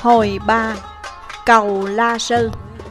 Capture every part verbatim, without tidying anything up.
Hồi ba. Cầu La Sư.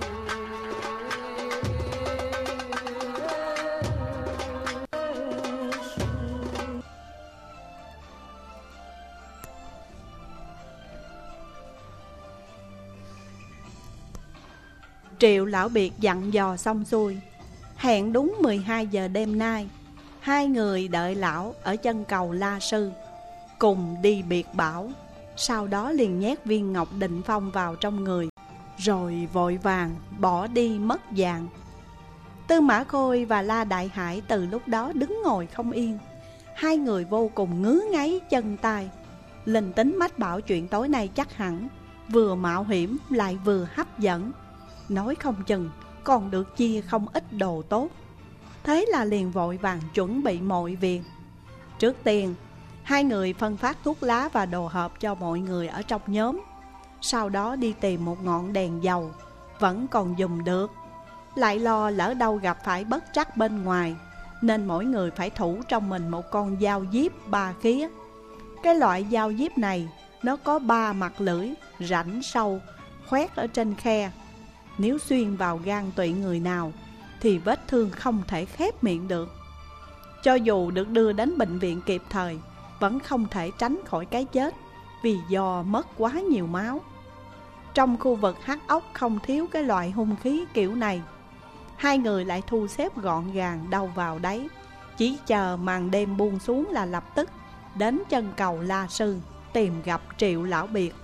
Triệu Lão Biệt dặn dò xong xuôi, hẹn đúng mười hai giờ đêm nay, hai người đợi lão ở chân cầu La Sư, cùng đi biệt bảo. Sau đó liền nhét viên ngọc định phong vào trong người, rồi vội vàng bỏ đi mất dạng. Tư Mã Khôi và La Đại Hải từ lúc đó đứng ngồi không yên. Hai người vô cùng ngứa ngáy chân tay. Linh tính mách bảo chuyện tối nay chắc hẳn vừa mạo hiểm lại vừa hấp dẫn, nói không chừng còn được chia không ít đồ tốt. Thế là liền vội vàng chuẩn bị mọi việc. Trước tiên, hai người phân phát thuốc lá và đồ hộp cho mọi người ở trong nhóm. Sau đó đi tìm một ngọn đèn dầu vẫn còn dùng được, lại lo lỡ đâu gặp phải bất trắc bên ngoài, nên mỗi người phải thủ trong mình một con dao diếp ba khía. Cái loại dao diếp này nó có ba mặt lưỡi rãnh sâu khoét ở trên khe. Nếu xuyên vào gan tụy người nào thì vết thương không thể khép miệng được. Cho dù được đưa đến bệnh viện kịp thời, vẫn không thể tránh khỏi cái chết, vì do mất quá nhiều máu. Trong khu vực hắc ốc không thiếu cái loại hung khí kiểu này. Hai người lại thu xếp gọn gàng đâu vào đấy, chỉ chờ màn đêm buông xuống là lập tức đến chân cầu La Sư tìm gặp Triệu Lão Biệt.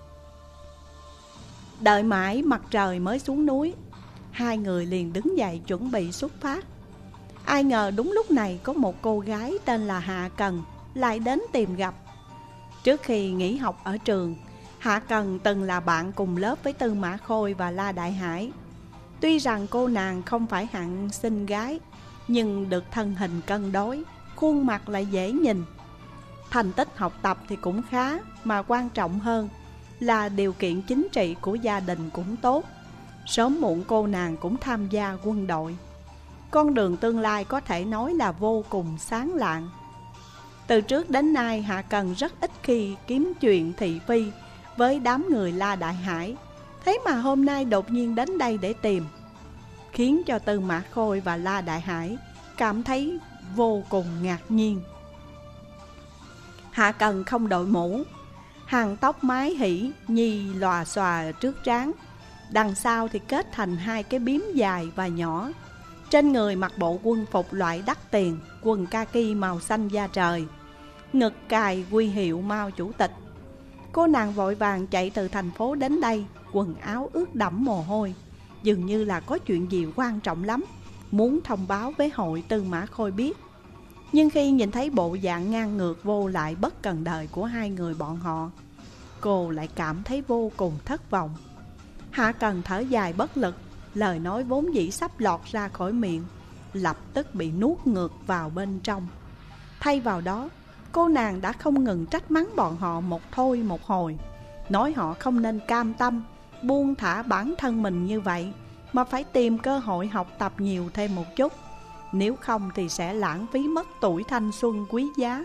Đợi mãi mặt trời mới xuống núi, hai người liền đứng dậy chuẩn bị xuất phát. Ai ngờ đúng lúc này có một cô gái tên là Hạ Cần lại đến tìm gặp. Trước khi nghỉ học ở trường, Hạ Cần từng là bạn cùng lớp với Tư Mã Khôi và La Đại Hải. Tuy rằng cô nàng không phải hạng xinh gái, nhưng được thân hình cân đối, khuôn mặt lại dễ nhìn. Thành tích học tập thì cũng khá, mà quan trọng hơn là điều kiện chính trị của gia đình cũng tốt. Sớm muộn cô nàng cũng tham gia quân đội. Con đường tương lai có thể nói là vô cùng sáng lạng. Từ trước đến nay, Hạ Cần rất ít khi kiếm chuyện thị phi với đám người La Đại Hải. Thế mà hôm nay đột nhiên đến đây để tìm, khiến cho Tư Mã Khôi và La Đại Hải cảm thấy vô cùng ngạc nhiên. Hạ Cần không đội mũ, hàng tóc mái hỉ nhi lòa xòa trước trán, đằng sau thì kết thành hai cái bím dài và nhỏ. Trên người mặc bộ quân phục loại đắt tiền, quần kaki màu xanh da trời, ngực cài huy hiệu Mao Chủ tịch. Cô nàng vội vàng chạy từ thành phố đến đây, quần áo ướt đẫm mồ hôi, dường như là có chuyện gì quan trọng lắm, muốn thông báo với hội Tư Mã Khôi biết. Nhưng khi nhìn thấy bộ dạng ngang ngược vô lại bất cần đời của hai người bọn họ, cô lại cảm thấy vô cùng thất vọng. Hạ Cần thở dài bất lực, lời nói vốn dĩ sắp lọt ra khỏi miệng lập tức bị nuốt ngược vào bên trong. Thay vào đó, cô nàng đã không ngừng trách mắng bọn họ một thôi một hồi, nói họ không nên cam tâm buông thả bản thân mình như vậy, mà phải tìm cơ hội học tập nhiều thêm một chút, nếu không thì sẽ lãng phí mất tuổi thanh xuân quý giá.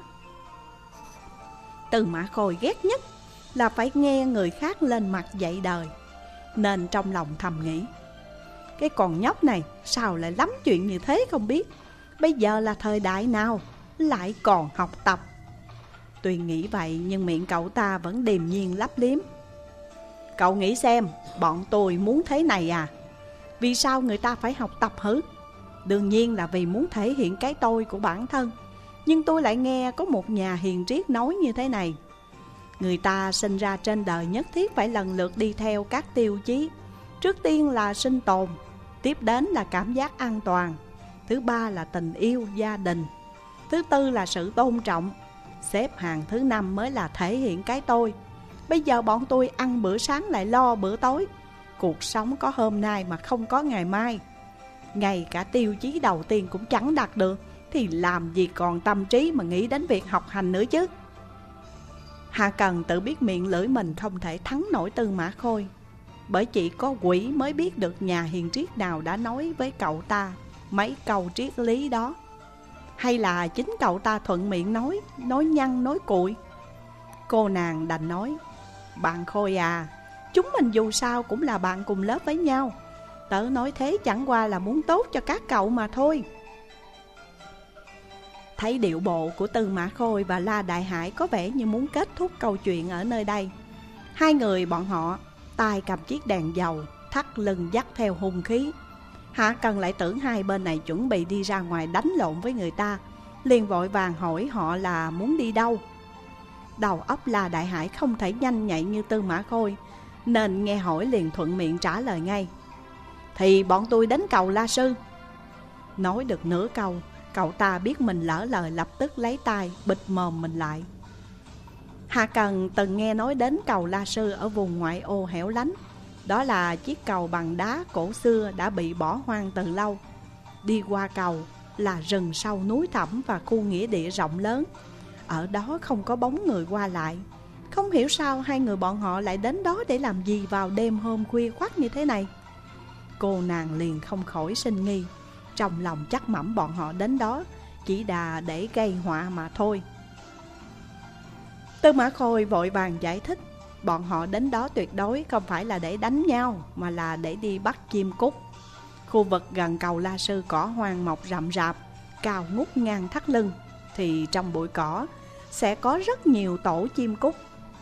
Tư Mã Khôi ghét nhất là phải nghe người khác lên mặt dạy đời, nên trong lòng thầm nghĩ, cái con nhóc này sao lại lắm chuyện như thế không biết. Bây giờ là thời đại nào, lại còn học tập. Tuy nghĩ vậy nhưng miệng cậu ta vẫn điềm nhiên lấp liếm. Cậu nghĩ xem, bọn tôi muốn thế này à? Vì sao người ta phải học tập hử? Đương nhiên là vì muốn thể hiện cái tôi của bản thân. Nhưng tôi lại nghe có một nhà hiền triết nói như thế này: người ta sinh ra trên đời nhất thiết phải lần lượt đi theo các tiêu chí. Trước tiên là sinh tồn, tiếp đến là cảm giác an toàn, thứ ba là tình yêu gia đình, thứ tư là sự tôn trọng, xếp hàng thứ năm mới là thể hiện cái tôi. Bây giờ bọn tôi ăn bữa sáng lại lo bữa tối. Cuộc sống có hôm nay mà không có ngày mai. Ngay cả tiêu chí đầu tiên cũng chẳng đạt được, thì làm gì còn tâm trí mà nghĩ đến việc học hành nữa chứ. Hạ Cần tự biết miệng lưỡi mình không thể thắng nổi Tư Mã Khôi, bởi chỉ có quỷ mới biết được nhà hiền triết nào đã nói với cậu ta mấy câu triết lý đó. Hay là chính cậu ta thuận miệng nói, nói nhăng nói cuội. Cô nàng đành nói: bạn Khôi à, Chúng mình dù sao cũng là bạn cùng lớp với nhau. Tớ nói thế chẳng qua là muốn tốt cho các cậu mà thôi. Thấy điệu bộ của Tư Mã Khôi và La Đại Hải có vẻ như muốn kết thúc câu chuyện ở nơi đây. Hai người bọn họ tay cầm chiếc đèn dầu, thắt lưng dắt theo hung khí. Hạ Cần lại tưởng hai bên này chuẩn bị đi ra ngoài đánh lộn với người ta, liền vội vàng hỏi họ là muốn đi đâu. Đầu óc La Đại Hải không thể nhanh nhạy như Tư Mã Khôi, nên nghe hỏi liền thuận miệng trả lời ngay: Thì bọn tôi đến cầu La Sư. Nói được nửa câu, cậu ta biết mình lỡ lời, lập tức lấy tay bịt mồm mình lại. Hạ Cần từng nghe nói đến cầu La Sư ở vùng ngoại ô hẻo lánh. Đó là chiếc cầu bằng đá cổ xưa đã bị bỏ hoang từ lâu. Đi qua cầu là rừng sâu núi thẳm và khu nghĩa địa rộng lớn. Ở đó không có bóng người qua lại. Không hiểu sao hai người bọn họ lại đến đó để làm gì vào đêm hôm khuya khoắt như thế này. Cô nàng liền không khỏi sinh nghi, trong lòng chắc mẩm bọn họ đến đó chỉ là để gây họa mà thôi. Tư Mã Khôi vội vàng giải thích, bọn họ đến đó tuyệt đối không phải là để đánh nhau, mà là để đi bắt chim cút. Khu vực gần cầu La Sư cỏ hoang mọc rậm rạp, cao ngút ngang thắt lưng, thì trong bụi cỏ sẽ có rất nhiều tổ chim cút.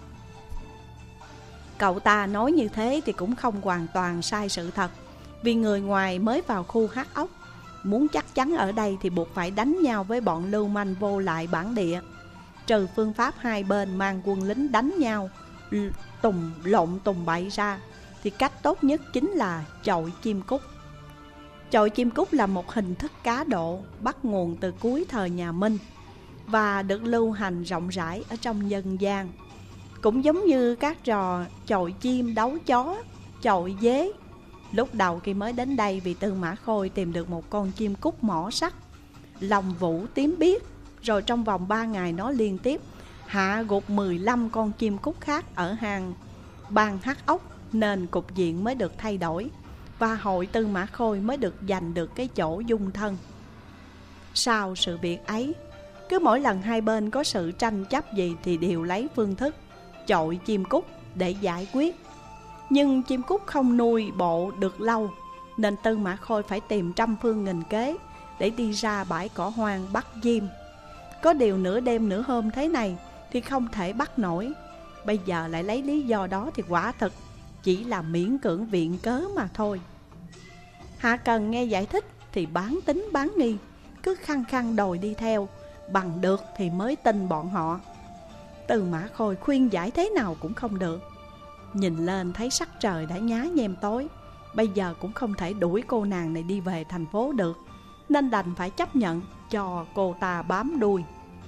Cậu ta nói như thế thì cũng không hoàn toàn sai sự thật, vì người ngoài mới vào khu hắc ốc, muốn chắc chắn ở đây thì buộc phải đánh nhau với bọn lưu manh vô lại bản địa. Trừ phương pháp hai bên mang quân lính đánh nhau tùng lộn tùng bậy ra, thì cách tốt nhất chính là chọi chim cút. Chọi chim cút là một hình thức cá độ bắt nguồn từ cuối thời nhà Minh và được lưu hành rộng rãi ở trong dân gian. Cũng giống như các trò chọi chim, đấu chó, chọi dế. Lúc đầu khi mới đến đây, vì Tư Mã Khôi tìm được một con chim cút mỏ sắt, lòng vũ tím biếc, rồi trong vòng ba ngày nó liên tiếp hạ gục mười lăm con chim cút khác ở hang bang hắc ốc, nên cục diện mới được thay đổi và hội Tư Mã Khôi mới được giành được cái chỗ dung thân. Sau sự việc ấy, cứ mỗi lần hai bên có sự tranh chấp gì thì đều lấy phương thức chọi chim cút để giải quyết. Nhưng chim cút không nuôi bộ được lâu, nên Tư Mã Khôi phải tìm trăm phương nghìn kế để đi ra bãi cỏ hoang bắt chim. Có điều nửa đêm nửa hôm thế này thì không thể bắt nổi. Bây giờ lại lấy lý do đó thì quả thực chỉ là miễn cưỡng viện cớ mà thôi. Hạ Cần nghe giải thích thì bán tính bán nghi, cứ khăng khăng đòi đi theo, bằng được thì mới tin bọn họ. Tư Mã Khôi khuyên giải thế nào cũng không được. Nhìn lên thấy sắc trời đã nhá nhem tối, bây giờ cũng không thể đuổi cô nàng này đi về thành phố được, nên đành phải chấp nhận cho cô ta bám đuôi.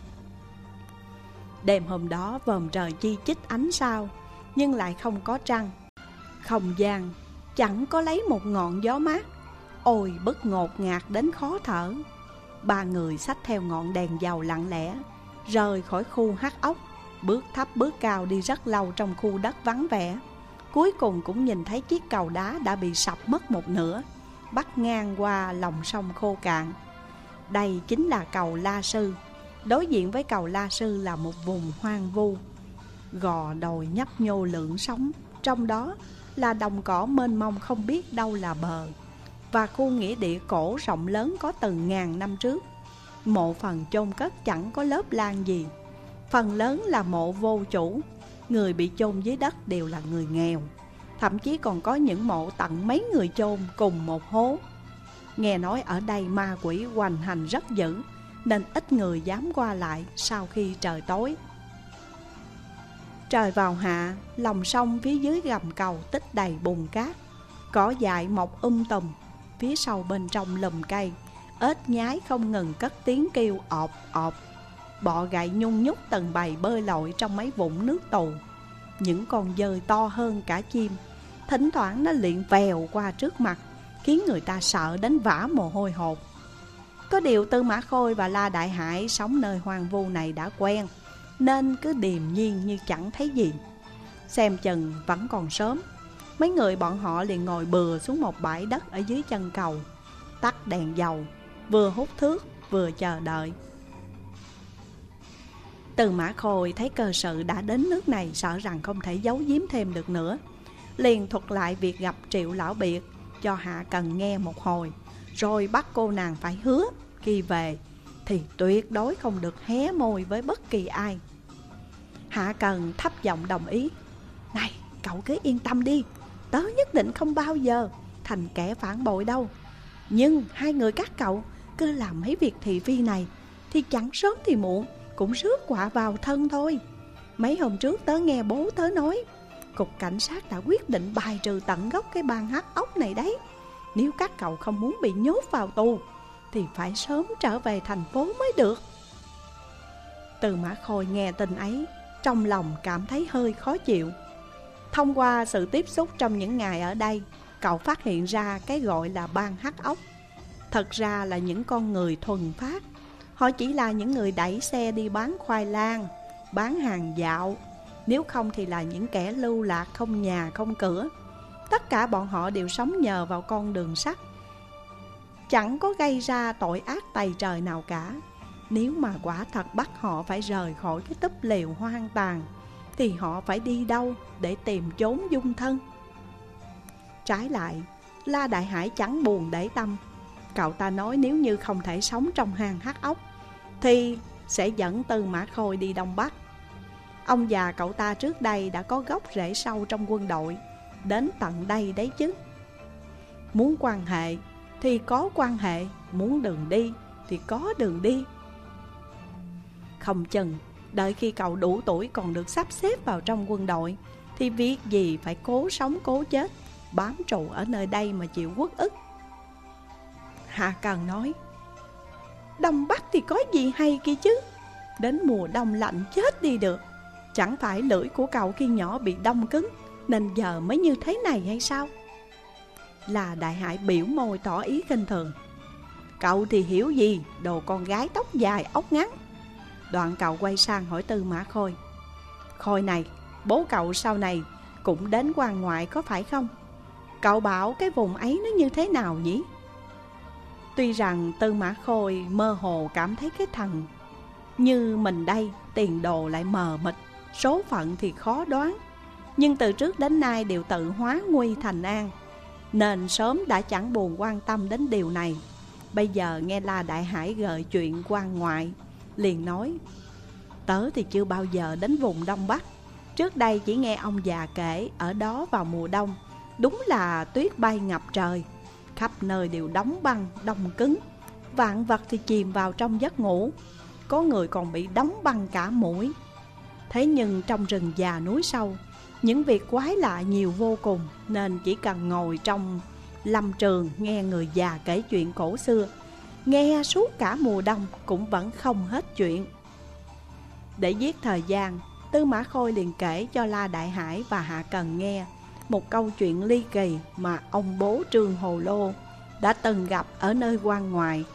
Đêm hôm đó vòm trời chi chít ánh sao, nhưng lại không có trăng. Không gian chẳng có lấy một ngọn gió mát. Ôi bức ngột ngạt đến khó thở. Ba người xách theo ngọn đèn dầu lặng lẽ rời khỏi khu hắc ốc, bước thấp bước cao đi rất lâu trong khu đất vắng vẻ. Cuối cùng cũng nhìn thấy chiếc cầu đá đã bị sập mất một nửa, bắc ngang qua lòng sông khô cạn. Đây chính là cầu La Sư. Đối diện với cầu La Sư là một vùng hoang vu, gò đồi nhấp nhô lượn sóng, trong đó là đồng cỏ mênh mông không biết đâu là bờ, và khu nghĩa địa cổ rộng lớn có từ ngàn năm trước. Mộ phần chôn cất chẳng có lớp lan gì, phần lớn là mộ vô chủ. Người bị chôn dưới đất đều là người nghèo, thậm chí còn có những mộ tận mấy người chôn cùng một hố. Nghe nói ở đây ma quỷ hoành hành rất dữ, nên ít người dám qua lại sau khi trời tối. Trời vào hạ, lòng sông phía dưới gầm cầu tích đầy bùn cát, cỏ dại mọc um tùm. Phía sau bên trong lùm cây, ếch nhái không ngừng cất tiếng kêu ọp ọp. Bọ gậy nhung nhúc từng bầy bơi lội trong mấy vũng nước tù. Những con dơi to hơn cả chim, thỉnh thoảng nó liệng vèo qua trước mặt, khiến người ta sợ đến vã mồ hôi hột. Có điều Tư Mã Khôi và La Đại Hải sống nơi hoang vu này đã quen, nên cứ điềm nhiên như chẳng thấy gì. Xem chừng vẫn còn sớm, mấy người bọn họ liền ngồi bừa xuống một bãi đất ở dưới chân cầu, tắt đèn dầu, vừa hút thuốc vừa chờ đợi. Tư Mã Khôi thấy cơ sự đã đến nước này, sợ rằng không thể giấu giếm thêm được nữa. liền thuật lại việc gặp Triệu Lão Biệt cho Hạ Cần nghe một hồi, rồi bắt cô nàng phải hứa khi về thì tuyệt đối không được hé môi với bất kỳ ai. Hạ Cần thấp giọng đồng ý. Này, cậu cứ yên tâm đi, tớ nhất định không bao giờ thành kẻ phản bội đâu. Nhưng hai người các cậu cứ làm mấy việc thị phi này thì chẳng sớm thì muộn cũng rước họa vào thân thôi. Mấy hôm trước tớ nghe bố tớ nói, cục cảnh sát đã quyết định bài trừ tận gốc cái bang hắc ốc này đấy. Nếu các cậu không muốn bị nhốt vào tù thì phải sớm trở về thành phố mới được. Từ Mã Khôi nghe tin ấy, trong lòng cảm thấy hơi khó chịu. Thông qua sự tiếp xúc trong những ngày ở đây, cậu phát hiện ra cái gọi là bang hắc ốc thật ra là những con người thuần phát. Họ chỉ là những người đẩy xe đi bán khoai lang, bán hàng dạo, nếu không thì là những kẻ lưu lạc không nhà không cửa. Tất cả bọn họ đều sống nhờ vào con đường sắt, chẳng có gây ra tội ác tày trời nào cả. Nếu mà quả thật bắt họ phải rời khỏi cái túp lều hoang tàn thì họ phải đi đâu để tìm chốn dung thân? Trái lại, La Đại Hải chẳng buồn để tâm. Cậu ta nói nếu như không thể sống trong hang hắc ốc thì sẽ dẫn Tư Mã Khôi đi Đông Bắc. Ông già cậu ta trước đây đã có gốc rễ sâu trong quân đội, đến tận đây đấy chứ. Muốn quan hệ thì có quan hệ, muốn đường đi thì có đường đi. Không chừng đợi khi cậu đủ tuổi còn được sắp xếp vào trong quân đội thì việc gì phải cố sống cố chết, bám trụ ở nơi đây mà chịu uất ức. Hạ Cần nói, Đông Bắc thì có gì hay kia chứ, đến mùa đông lạnh chết đi được. Chẳng phải lưỡi của cậu khi nhỏ bị đông cứng nên giờ mới như thế này hay sao? Là Đại Hải biểu môi tỏ ý khinh thường. Cậu thì hiểu gì đồ con gái tóc dài ốc ngắn. Đoạn cậu quay sang hỏi Tư Mã Khôi, Khôi này, bố cậu sau này cũng đến quan ngoại có phải không? Cậu bảo cái vùng ấy nó như thế nào nhỉ? Tuy rằng Tư Mã Khôi mơ hồ cảm thấy cái thằng như mình đây tiền đồ lại mờ mịt, số phận thì khó đoán, nhưng từ trước đến nay đều tự hóa nguy thành an, nên sớm đã chẳng buồn quan tâm đến điều này. Bây giờ nghe La Đại Hải gợi chuyện quan ngoại, liền nói, tớ thì chưa bao giờ đến vùng Đông Bắc. Trước đây chỉ nghe ông già kể ở đó vào mùa đông đúng là tuyết bay ngập trời, khắp nơi đều đóng băng đông cứng, vạn vật thì chìm vào trong giấc ngủ, có người còn bị đóng băng cả mũi. Thế nhưng trong rừng già núi sâu, những việc quái lạ nhiều vô cùng, nên chỉ cần ngồi trong lâm trường nghe người già kể chuyện cổ xưa, nghe suốt cả mùa đông cũng vẫn không hết chuyện. Để giết thời gian, Tư Mã Khôi liền kể cho La Đại Hải và Hạ Cần nghe một câu chuyện ly kỳ mà ông bố Trương Hồ Lô đã từng gặp ở nơi quan ngoại.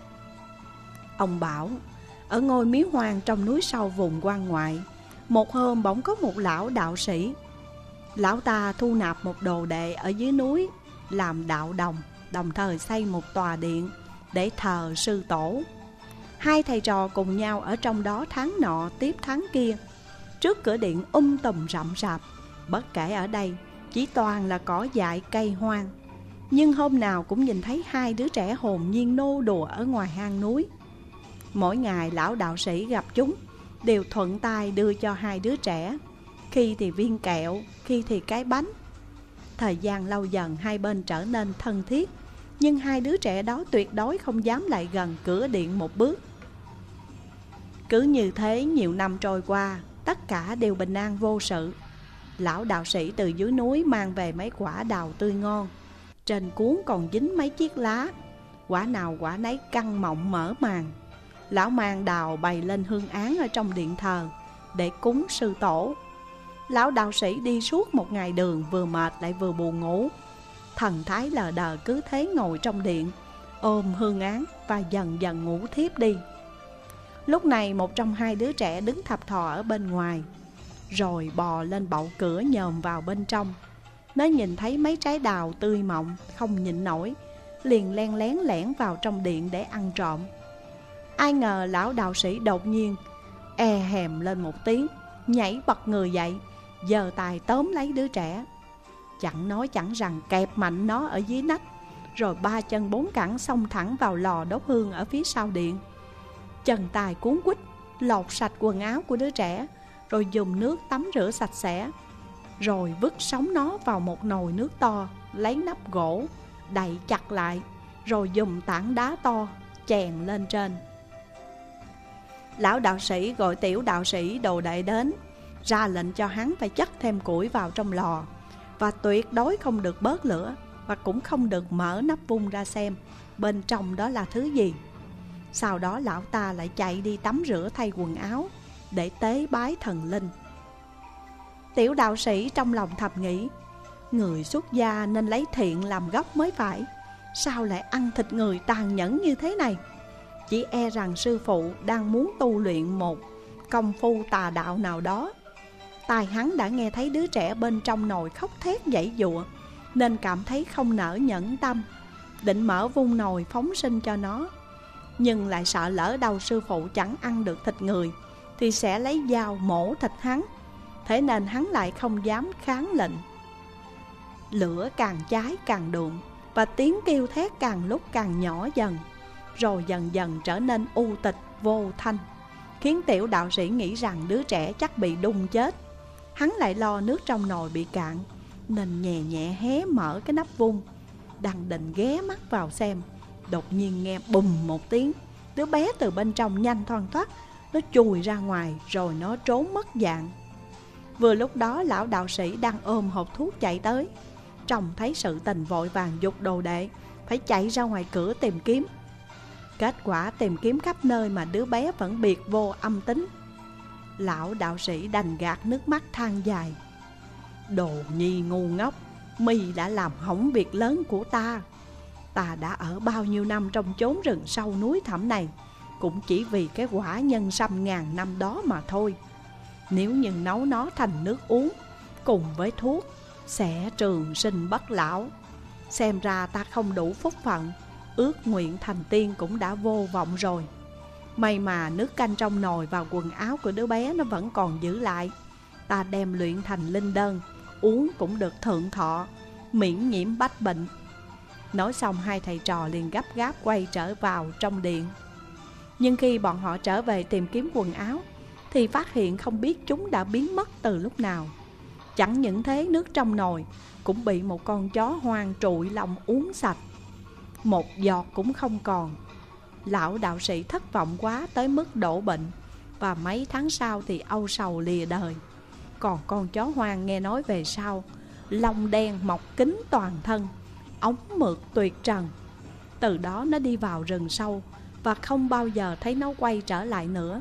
Ông bảo, ở ngôi miếu hoang trong núi sâu vùng quan ngoại, một hôm bỗng có một lão đạo sĩ. Lão ta thu nạp một đồ đệ ở dưới núi làm đạo đồng, đồng thời xây một tòa điện để thờ sư tổ. Hai thầy trò cùng nhau ở trong đó tháng nọ tiếp tháng kia. Trước cửa điện um tùm rậm rạp, bất kể ở đây chỉ toàn là cỏ dại cây hoang, nhưng hôm nào cũng nhìn thấy hai đứa trẻ hồn nhiên nô đùa ở ngoài hang núi. Mỗi ngày lão đạo sĩ gặp chúng đều thuận tay đưa cho hai đứa trẻ, khi thì viên kẹo, khi thì cái bánh. Thời gian lâu dần hai bên trở nên thân thiết, nhưng hai đứa trẻ đó tuyệt đối không dám lại gần cửa điện một bước. Cứ như thế nhiều năm trôi qua, tất cả đều bình an vô sự. Lão đạo sĩ từ dưới núi mang về mấy quả đào tươi ngon, trên cuốn còn dính mấy chiếc lá, quả nào quả nấy căng mọng mở màng. Lão mang đào bày lên hương án ở trong điện thờ để cúng sư tổ. Lão đạo sĩ đi suốt một ngày đường, vừa mệt lại vừa buồn ngủ. Thần thái lờ đờ cứ thế ngồi trong điện, ôm hương án và dần dần ngủ thiếp đi. Lúc này một trong hai đứa trẻ đứng thập thò ở bên ngoài, rồi bò lên bậu cửa nhòm vào bên trong. Nó nhìn thấy mấy trái đào tươi mọng, không nhịn nổi, liền len lén lẻn vào trong điện để ăn trộm. Ai ngờ lão đạo sĩ đột nhiên e hèm lên một tiếng, nhảy bật người dậy, giơ tay tóm lấy đứa trẻ. Chẳng nói chẳng rằng kẹp mạnh nó ở dưới nách, rồi ba chân bốn cẳng xông thẳng vào lò đốt hương ở phía sau điện. Chân tài cuốn quýt lột sạch quần áo của đứa trẻ, rồi dùng nước tắm rửa sạch sẽ, rồi vứt sống nó vào một nồi nước to, lấy nắp gỗ đậy chặt lại, rồi dùng tảng đá to chèn lên trên. Lão đạo sĩ gọi tiểu đạo sĩ đồ đệ đến, ra lệnh cho hắn phải chất thêm củi vào trong lò, và tuyệt đối không được bớt lửa, và cũng không được mở nắp vung ra xem bên trong đó là thứ gì. Sau đó lão ta lại chạy đi tắm rửa thay quần áo để tế bái thần linh. Tiểu đạo sĩ trong lòng thầm nghĩ, người xuất gia nên lấy thiện làm gốc mới phải, sao lại ăn thịt người tàn nhẫn như thế này? Chỉ e rằng sư phụ đang muốn tu luyện một công phu tà đạo nào đó. Tai hắn đã nghe thấy đứa trẻ bên trong nồi khóc thét giãy giụa, nên cảm thấy không nỡ nhẫn tâm, định mở vung nồi phóng sinh cho nó. Nhưng lại sợ lỡ đâu sư phụ chẳng ăn được thịt người thì sẽ lấy dao mổ thịt hắn, thế nên hắn lại không dám kháng lệnh. Lửa càng cháy càng đượm, và tiếng kêu thét càng lúc càng nhỏ dần, rồi dần dần trở nên u tịch vô thanh, khiến tiểu đạo sĩ nghĩ rằng đứa trẻ chắc bị đun chết. Hắn lại lo nước trong nồi bị cạn, nên nhẹ nhẹ hé mở cái nắp vung, đang định ghé mắt vào xem. Đột nhiên nghe bùm một tiếng, đứa bé từ bên trong nhanh thoăn thoắt, nó chùi ra ngoài, rồi nó trốn mất dạng. Vừa lúc đó lão đạo sĩ đang ôm hộp thuốc chạy tới, trông thấy sự tình vội vàng giục đồ đệ phải chạy ra ngoài cửa tìm kiếm. Kết quả tìm kiếm khắp nơi mà đứa bé vẫn biệt vô âm tính. Lão đạo sĩ đành gạt nước mắt than dài, đồ nhi ngu ngốc, mi đã làm hỏng việc lớn của ta. Ta đã ở bao nhiêu năm trong chốn rừng sâu núi thẳm này, cũng chỉ vì cái quả nhân sâm ngàn năm đó mà thôi. Nếu như nấu nó thành nước uống cùng với thuốc, sẽ trường sinh bất lão. Xem ra ta không đủ phúc phận, ước nguyện thành tiên cũng đã vô vọng rồi. May mà nước canh trong nồi và quần áo của đứa bé nó vẫn còn giữ lại. Ta đem luyện thành linh đơn, uống cũng được thượng thọ, miễn nhiễm bách bệnh. Nói xong hai thầy trò liền gấp gáp quay trở vào trong điện. Nhưng khi bọn họ trở về tìm kiếm quần áo thì phát hiện không biết chúng đã biến mất từ lúc nào. Chẳng những thế, nước trong nồi cũng bị một con chó hoang trụi lòng uống sạch, một giọt cũng không còn. Lão đạo sĩ thất vọng quá tới mức đổ bệnh, và mấy tháng sau thì âu sầu lìa đời. Còn con chó hoang nghe nói về sau, lông đen mọc kín toàn thân, ống mượt tuyệt trần. Từ đó nó đi vào rừng sâu, và không bao giờ thấy nó quay trở lại nữa.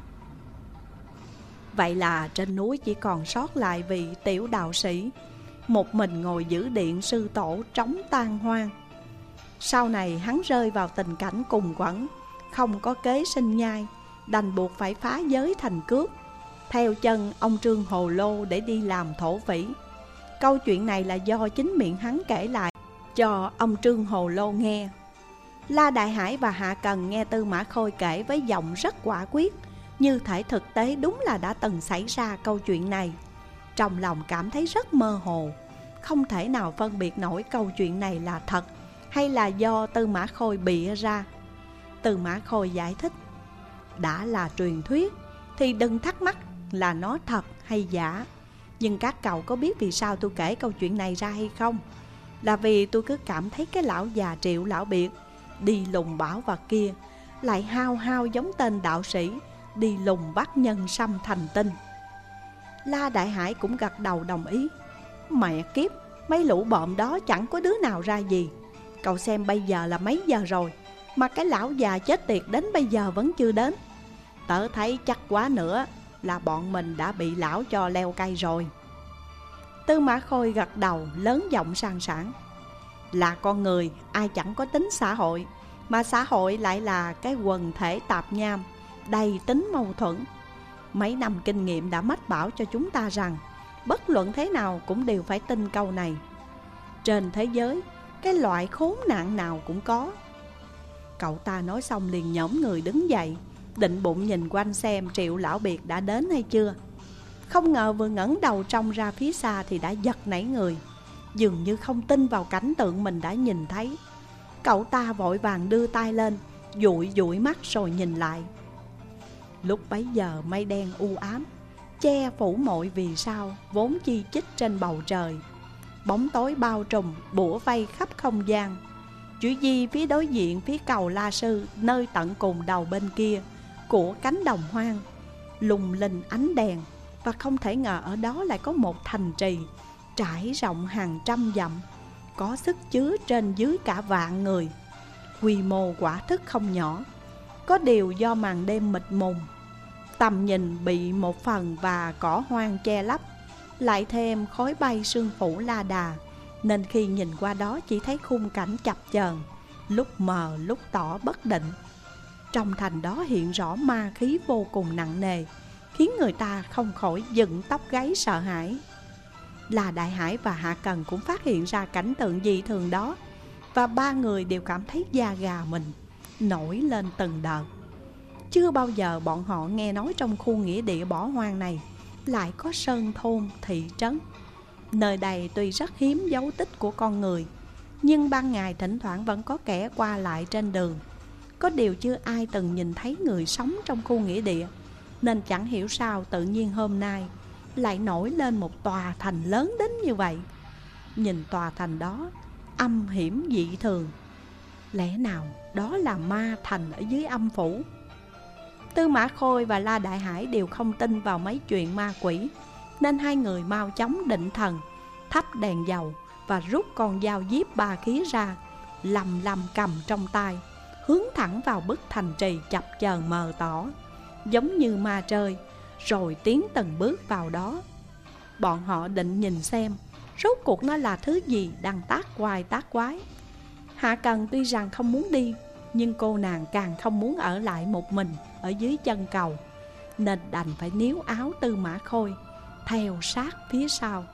Vậy là trên núi chỉ còn sót lại vị tiểu đạo sĩ, một mình ngồi giữ điện sư tổ trống tan hoang. Sau này hắn rơi vào tình cảnh cùng quẫn, không có kế sinh nhai, đành buộc phải phá giới thành cướp, theo chân ông Trương Hồ Lô để đi làm thổ phỉ. Câu chuyện này là do chính miệng hắn kể lại cho ông Trương Hồ Lô nghe. La Đại Hải và Hạ Cần nghe Tư Mã Khôi kể với giọng rất quả quyết, như thể thực tế đúng là đã từng xảy ra câu chuyện này. Trong lòng cảm thấy rất mơ hồ, không thể nào phân biệt nổi câu chuyện này là thật hay là do Tư Mã Khôi bịa ra. Tư Mã Khôi giải thích, đã là truyền thuyết thì đừng thắc mắc là nó thật hay giả. Nhưng các cậu có biết vì sao tôi kể câu chuyện này ra hay không? Là vì tôi cứ cảm thấy cái lão già Triệu Lão Biệt đi lùng bảo vật kia lại hao hao giống tên đạo sĩ đi lùng bắt nhân sâm thành tinh. La Đại Hải cũng gật đầu đồng ý. Mẹ kiếp, mấy lũ bợm đó chẳng có đứa nào ra gì. Cậu xem bây giờ là mấy giờ rồi, mà cái lão già chết tiệt đến bây giờ vẫn chưa đến. Tớ thấy chắc quá nữa là bọn mình đã bị lão cho leo cây rồi. Tư Mã Khôi gật đầu lớn giọng sang sảng. Là con người, ai chẳng có tính xã hội, mà xã hội lại là cái quần thể tạp nham, đầy tính mâu thuẫn. Mấy năm kinh nghiệm đã mách bảo cho chúng ta rằng bất luận thế nào cũng đều phải tin câu này. Trên thế giới, cái loại khốn nạn nào cũng có. Cậu ta nói xong liền nhổm người đứng dậy, định bụng nhìn quanh xem Triệu Lão Biệt đã đến hay chưa. Không ngờ vừa ngẩng đầu trông ra phía xa thì đã giật nảy người. dường như không tin vào cảnh tượng mình đã nhìn thấy. Cậu ta vội vàng đưa tay lên, dụi dụi mắt rồi nhìn lại. Lúc bấy giờ mây đen u ám che phủ mọi vì sao vốn chi chít trên bầu trời. Bóng tối bao trùm bủa vây khắp không gian. Chỉ Di phía đối diện, phía cầu La Sư, nơi tận cùng đầu bên kia của cánh đồng hoang, lùng linh ánh đèn. Và không thể ngờ ở đó lại có một thành trì trải rộng hàng trăm dặm, có sức chứa trên dưới cả vạn người. Quy mô quả thức không nhỏ. Có điều do màn đêm mịt mùng, tầm nhìn bị một phần và cỏ hoang che lấp, lại thêm khói bay sương phủ la đà, nên khi nhìn qua đó chỉ thấy khung cảnh chập chờn, lúc mờ lúc tỏ bất định. Trong thành đó hiện rõ ma khí vô cùng nặng nề, khiến người ta không khỏi dựng tóc gáy sợ hãi. Là Đại Hải và Hạ Cần cũng phát hiện ra cảnh tượng dị thường đó, và ba người đều cảm thấy da gà mình nổi lên từng đợt. Chưa bao giờ bọn họ nghe nói trong khu nghĩa địa bỏ hoang này lại có sơn thôn thị trấn. Nơi đây tuy rất hiếm dấu tích của con người, nhưng ban ngày thỉnh thoảng vẫn có kẻ qua lại trên đường. Có điều chưa ai từng nhìn thấy người sống trong khu nghĩa địa, nên chẳng hiểu sao tự nhiên hôm nay lại nổi lên một tòa thành lớn đến như vậy. Nhìn tòa thành đó âm hiểm dị thường, lẽ nào đó là ma thành ở dưới âm phủ? Tư Mã Khôi và La Đại Hải đều không tin vào mấy chuyện ma quỷ, nên hai người mau chóng định thần, thắp đèn dầu và rút con dao diếp ba khí ra, lầm lầm cầm trong tay, hướng thẳng vào bức thành trì chập chờn mờ tỏ, giống như ma trời, rồi tiến từng bước vào đó. Bọn họ định nhìn xem rốt cuộc nó là thứ gì đang tác quái tác quái. Hạ Cần tuy rằng không muốn đi, nhưng cô nàng càng không muốn ở lại một mình ở dưới chân cầu, nên đành phải níu áo Tư Mã Khôi theo sát phía sau.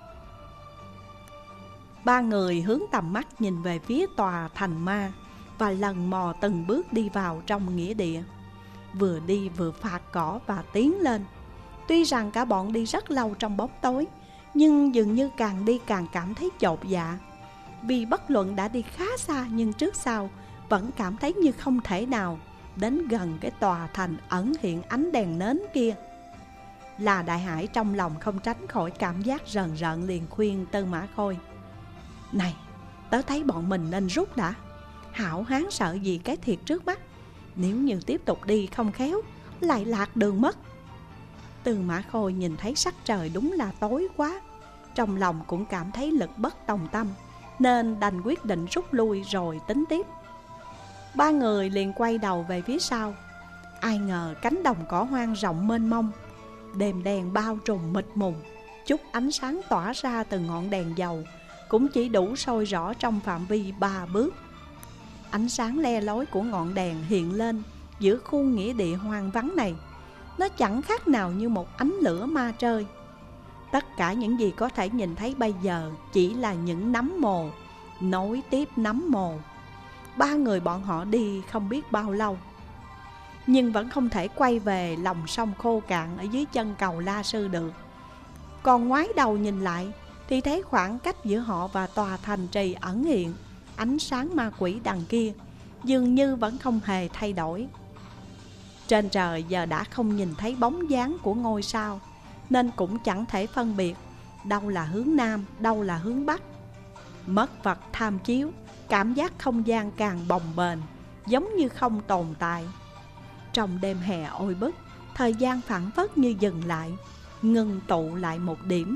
Ba người hướng tầm mắt nhìn về phía tòa thành ma và lần mò từng bước đi vào trong nghĩa địa. Vừa đi vừa phạt cỏ và tiến lên. Tuy rằng cả bọn đi rất lâu trong bóng tối, nhưng dường như càng đi càng cảm thấy chột dạ. Vì bất luận đã đi khá xa, nhưng trước sau vẫn cảm thấy như không thể nào đến gần cái tòa thành ẩn hiện ánh đèn nến kia. Là Đại Hải trong lòng không tránh khỏi cảm giác rờn rợn, liền khuyên Tư Mã Khôi: "Này, tớ thấy bọn mình nên rút đã. Hảo hán sợ gì cái thiệt trước mắt. Nếu như tiếp tục đi không khéo lại lạc đường mất." Tư Mã Khôi nhìn thấy sắc trời đúng là tối quá, trong lòng cũng cảm thấy lực bất tòng tâm, nên đành quyết định rút lui rồi tính tiếp. Ba người liền quay đầu về phía sau. Ai ngờ cánh đồng cỏ hoang rộng mênh mông, đêm đen bao trùm mịt mùng. Chút ánh sáng tỏa ra từ ngọn đèn dầu cũng chỉ đủ soi rõ trong phạm vi ba bước. Ánh sáng le lói của ngọn đèn hiện lên giữa khu nghĩa địa hoang vắng này, nó chẳng khác nào như một ánh lửa ma trời. Tất cả những gì có thể nhìn thấy bây giờ chỉ là những nấm mồ nối tiếp nấm mồ. Ba người bọn họ đi không biết bao lâu, nhưng vẫn không thể quay về lòng sông khô cạn ở dưới chân cầu La Sư được. Còn ngoái đầu nhìn lại thì thấy khoảng cách giữa họ và tòa thành trì ẩn hiện ánh sáng ma quỷ đằng kia dường như vẫn không hề thay đổi. Trên trời giờ đã không nhìn thấy bóng dáng của ngôi sao, nên cũng chẳng thể phân biệt đâu là hướng Nam, đâu là hướng Bắc. Mất vật tham chiếu, cảm giác không gian càng bồng bềnh, giống như không tồn tại. Trong đêm hè oi bức, thời gian phảng phất như dừng lại, ngừng tụ lại một điểm.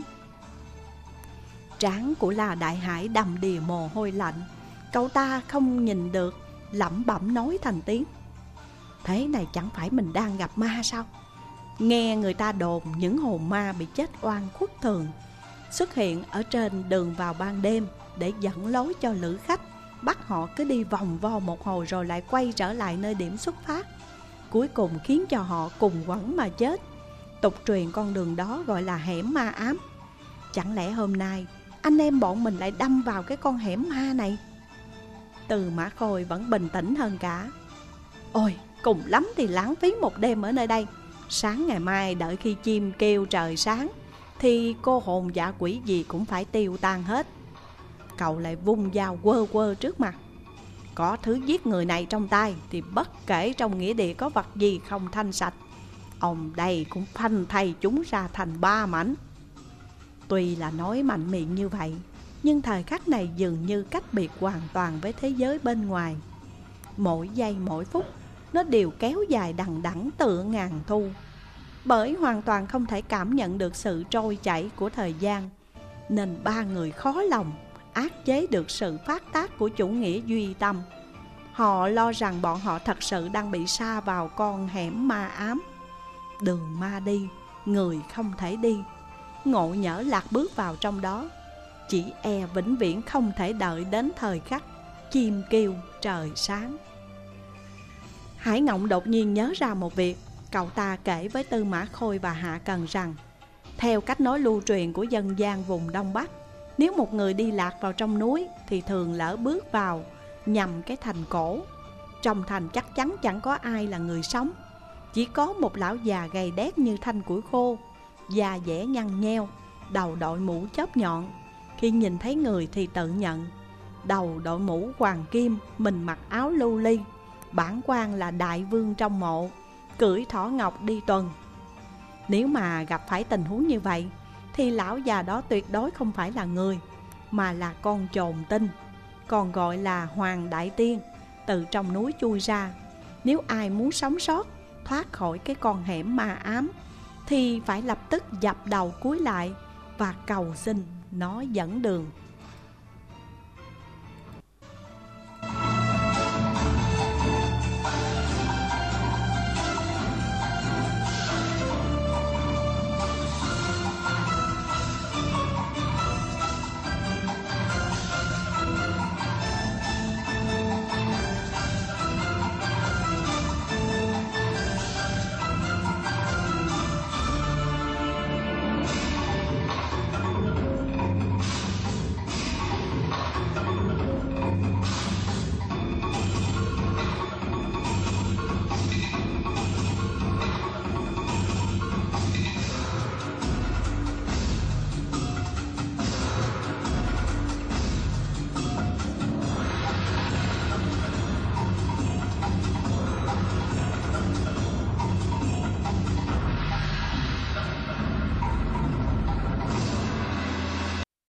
Trán của La Đại Hải đầm đìa mồ hôi lạnh. Cậu ta không nhìn được, lẩm bẩm nói thành tiếng: "Thế này chẳng phải mình đang gặp ma sao? Nghe người ta đồn những hồn ma bị chết oan khuất thường xuất hiện ở trên đường vào ban đêm để dẫn lối cho lữ khách, bắt họ cứ đi vòng vo một hồi rồi lại quay trở lại nơi điểm xuất phát, cuối cùng khiến cho họ cùng quẩn mà chết. Tục truyền con đường đó gọi là hẻm ma ám. Chẳng lẽ hôm nay anh em bọn mình lại đâm vào cái con hẻm ma này?" Tư Mã Khôi vẫn bình tĩnh hơn cả: "Ôi, cùng lắm thì lãng phí một đêm ở nơi đây. Sáng ngày mai đợi khi chim kêu trời sáng thì cô hồn dã quỷ gì cũng phải tiêu tan hết." cậu lại vung dao quơ quơ trước mặt. Có thứ giết người này trong tay thì bất kể trong nghĩa địa có vật gì không thanh sạch, ông đây cũng phanh thây chúng ra thành ba mảnh. Tuy là nói mạnh miệng như vậy, nhưng thời khắc này dường như cách biệt hoàn toàn với thế giới bên ngoài. Mỗi giây mỗi phút nó đều kéo dài đằng đẵng tựa ngàn thu. Bởi hoàn toàn không thể cảm nhận được sự trôi chảy của thời gian, nên ba người khó lòng áp chế được sự phát tác của chủ nghĩa duy tâm. Họ lo rằng bọn họ thật sự đang bị sa vào con hẻm ma ám. Đường ma đi, người không thể đi. Ngộ nhỡ lạc bước vào trong đó, chỉ e vĩnh viễn không thể đợi đến thời khắc chim kêu trời sáng. Hải Ngộng đột nhiên nhớ ra một việc. Cậu ta kể với Tư Mã Khôi và Hạ Cần rằng, theo cách nói lưu truyền của dân gian vùng Đông Bắc, nếu một người đi lạc vào trong núi thì thường lỡ bước vào nhằm cái thành cổ. Trong thành chắc chắn chẳng có ai là người sống, chỉ có một lão già gầy đét như thanh củi khô, da dẻ nhăn nheo, đầu đội mũ chớp nhọn. Khi nhìn thấy người thì tự nhận, đầu đội mũ hoàng kim, mình mặc áo lưu ly, bản quan là đại vương trong mộ, cưỡi thỏ ngọc đi tuần. Nếu mà gặp phải tình huống như vậy thì lão già đó tuyệt đối không phải là người, mà là con chồn tinh, còn gọi là Hoàng Đại Tiên, từ trong núi chui ra. Nếu ai muốn sống sót, thoát khỏi cái con hẻm ma ám, thì phải lập tức dập đầu cúi lại và cầu xin nó dẫn đường.